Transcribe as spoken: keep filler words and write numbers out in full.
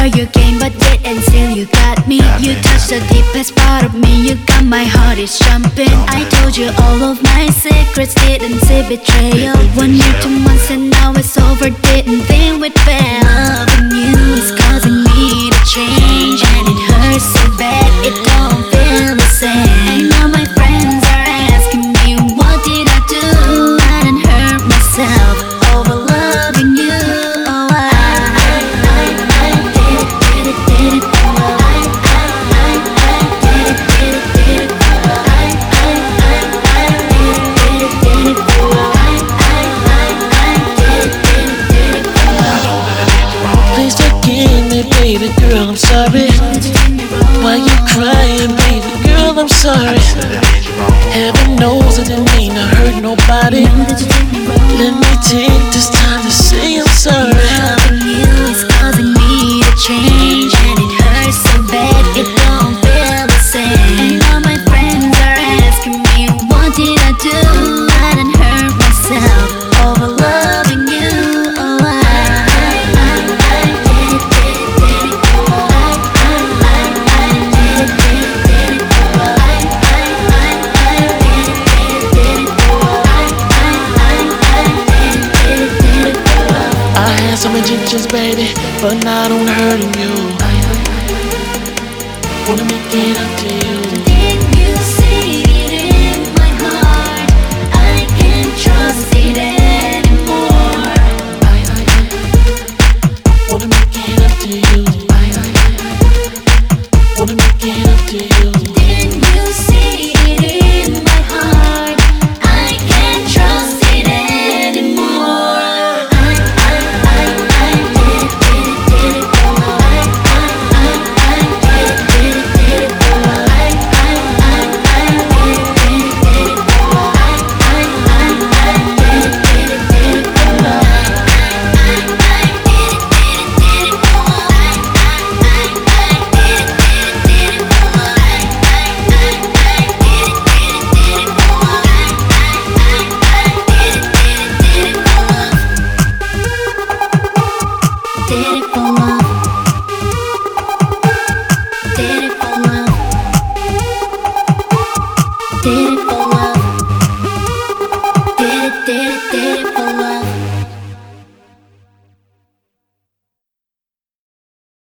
for your game, but yet and still you got me. You touched the deepest part of me, you got my heart is jumping. I told you all of my secrets, didn't say betrayal. One year, two months and now it's over, didn't think we'd fail. Loving you is causing me to change, and it hurts so bad, it don't feel the same. And now my friends are asking me, what did I do? I didn't hurt myself over loving you. Oh, I, I, I, I did it, did it, did it. Oh, I, I, I, I did it, did it, did it. Oh, I, I, I, I did it, did it, did it. Oh, I, I, I, I did it, did it, did it. Please forgive me, baby girl, I'm sorry. Why you crying, baby girl, I'm sorry. Heaven knows I didn't mean to hurt nobody. Let me take this time to say I'm sorry. Loving you is causing me to change, and it hurts so bad, it don't feel the same. And all my friends are asking me, what did I do? I didn't hurt myself over loving you. Oh, I, I, I, I did it, did it, did it. Oh, I, I, I, I did it, did it, did it. Oh, I, I, I, I did it, did it, did it. Oh, I, I, I, I did it, did it, did it. I had some intentions, baby, but not on hurting you. Wanna make it up to you. Did you see it in my heart? I can't trust it anymore. Wanna make it up to you. Wanna make it up to you. Did you see it in my heart? I can't trust it anymore. I, I, I, I did it, did it, did it. Oh, I, I, I, I did it, did it, did it. Oh, I, I, I, I did it, did it, did it. Oh, I, I, I, I did it, did it, did it. Oh, I, I, I, I did it, did it, did it. Oh, I, I, I, I did it, did it, did it. Oh, I, I, I, I did it, did it, did it. Oh, I, I, I, I did it, did it, did it for love. Did it for love.